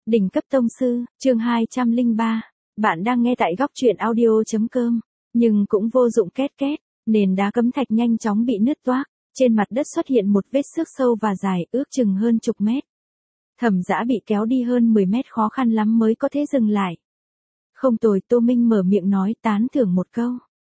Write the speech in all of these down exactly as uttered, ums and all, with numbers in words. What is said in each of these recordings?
Đỉnh cấp tông sư, chương hai trăm lẻ ba. Bạn đang nghe tại góc truyện audio.com. Nhưng cũng vô dụng, két két. Nền đá cấm thạch nhanh chóng bị nứt toác. Trên mặt đất xuất hiện một vết xước sâu và dài, ước chừng hơn chục mét. Thẩm Dã bị kéo đi hơn mười mét, khó khăn lắm mới có thể dừng lại. Không tồi, Tô Minh mở miệng nói, tán thưởng một câu.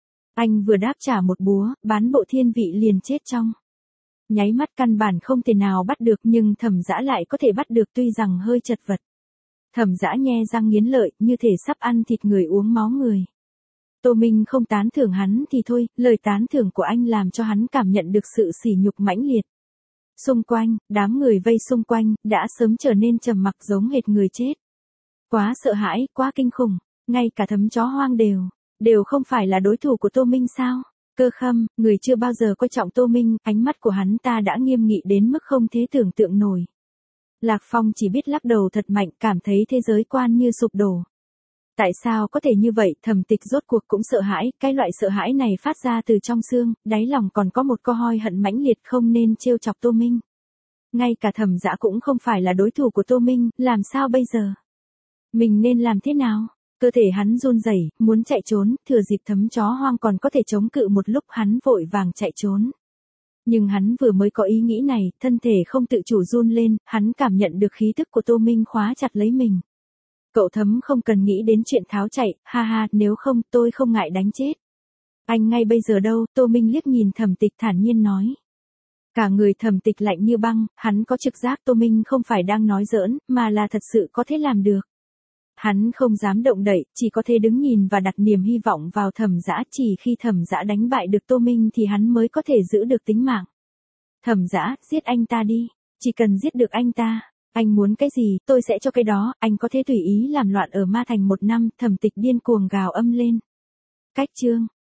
Anh vừa đáp trả một búa, bán bộ thiên vị liền chết trong nháy mắt, căn bản không thể nào bắt được, nhưng Thẩm Dã lại có thể bắt được, tuy rằng hơi chật vật. Thẩm Dã nhe răng nghiến lợi, như thể sắp ăn thịt người uống máu người. Tô Minh không tán thưởng hắn thì thôi, lời tán thưởng của anh làm cho hắn cảm nhận được sự sỉ nhục mãnh liệt. Xung quanh, đám người vây xung quanh, đã sớm trở nên trầm mặc giống hệt người chết. Quá sợ hãi, quá kinh khủng, ngay cả Thấm chó hoang đều, đều không phải là đối thủ của Tô Minh sao? Cơ Khâm, người chưa bao giờ coi trọng Tô Minh, ánh mắt của hắn ta đã nghiêm nghị đến mức không thể tưởng tượng nổi. Lạc Phong chỉ biết lắc đầu thật mạnh, cảm thấy thế giới quan như sụp đổ. Tại sao có thể như vậy? Thẩm Tịch rốt cuộc cũng sợ hãi, cái loại sợ hãi này phát ra từ trong xương, đáy lòng còn có một câu hoi hận mãnh liệt, không nên trêu chọc Tô Minh. Ngay cả Thẩm Dã cũng không phải là đối thủ của Tô Minh, làm sao bây giờ? Mình nên làm thế nào? Cơ thể hắn run rẩy, muốn chạy trốn, thừa dịp Thấm chó hoang còn có thể chống cự một lúc, hắn vội vàng chạy trốn. Nhưng hắn vừa mới có ý nghĩ này, thân thể không tự chủ run lên, hắn cảm nhận được khí tức của Tô Minh khóa chặt lấy mình. Cậu Thấm không cần nghĩ đến chuyện tháo chạy, ha ha, nếu không tôi không ngại đánh chết. Anh ngay bây giờ đâu? Tô Minh liếc nhìn Thẩm Tịch thản nhiên nói. Cả người Thẩm Tịch lạnh như băng, hắn có trực giác Tô Minh không phải đang nói giỡn, mà là thật sự có thể làm được. Hắn không dám động đậy, chỉ có thể đứng nhìn và đặt niềm hy vọng vào Thẩm Dã, chỉ khi Thẩm Dã đánh bại được Tô Minh thì hắn mới có thể giữ được tính mạng. Thẩm Dã, giết anh ta đi, chỉ cần giết được anh ta, anh muốn cái gì, tôi sẽ cho cái đó, anh có thể tùy ý làm loạn ở Ma Thành một năm. Thẩm Tịch điên cuồng gào âm lên. Cách chương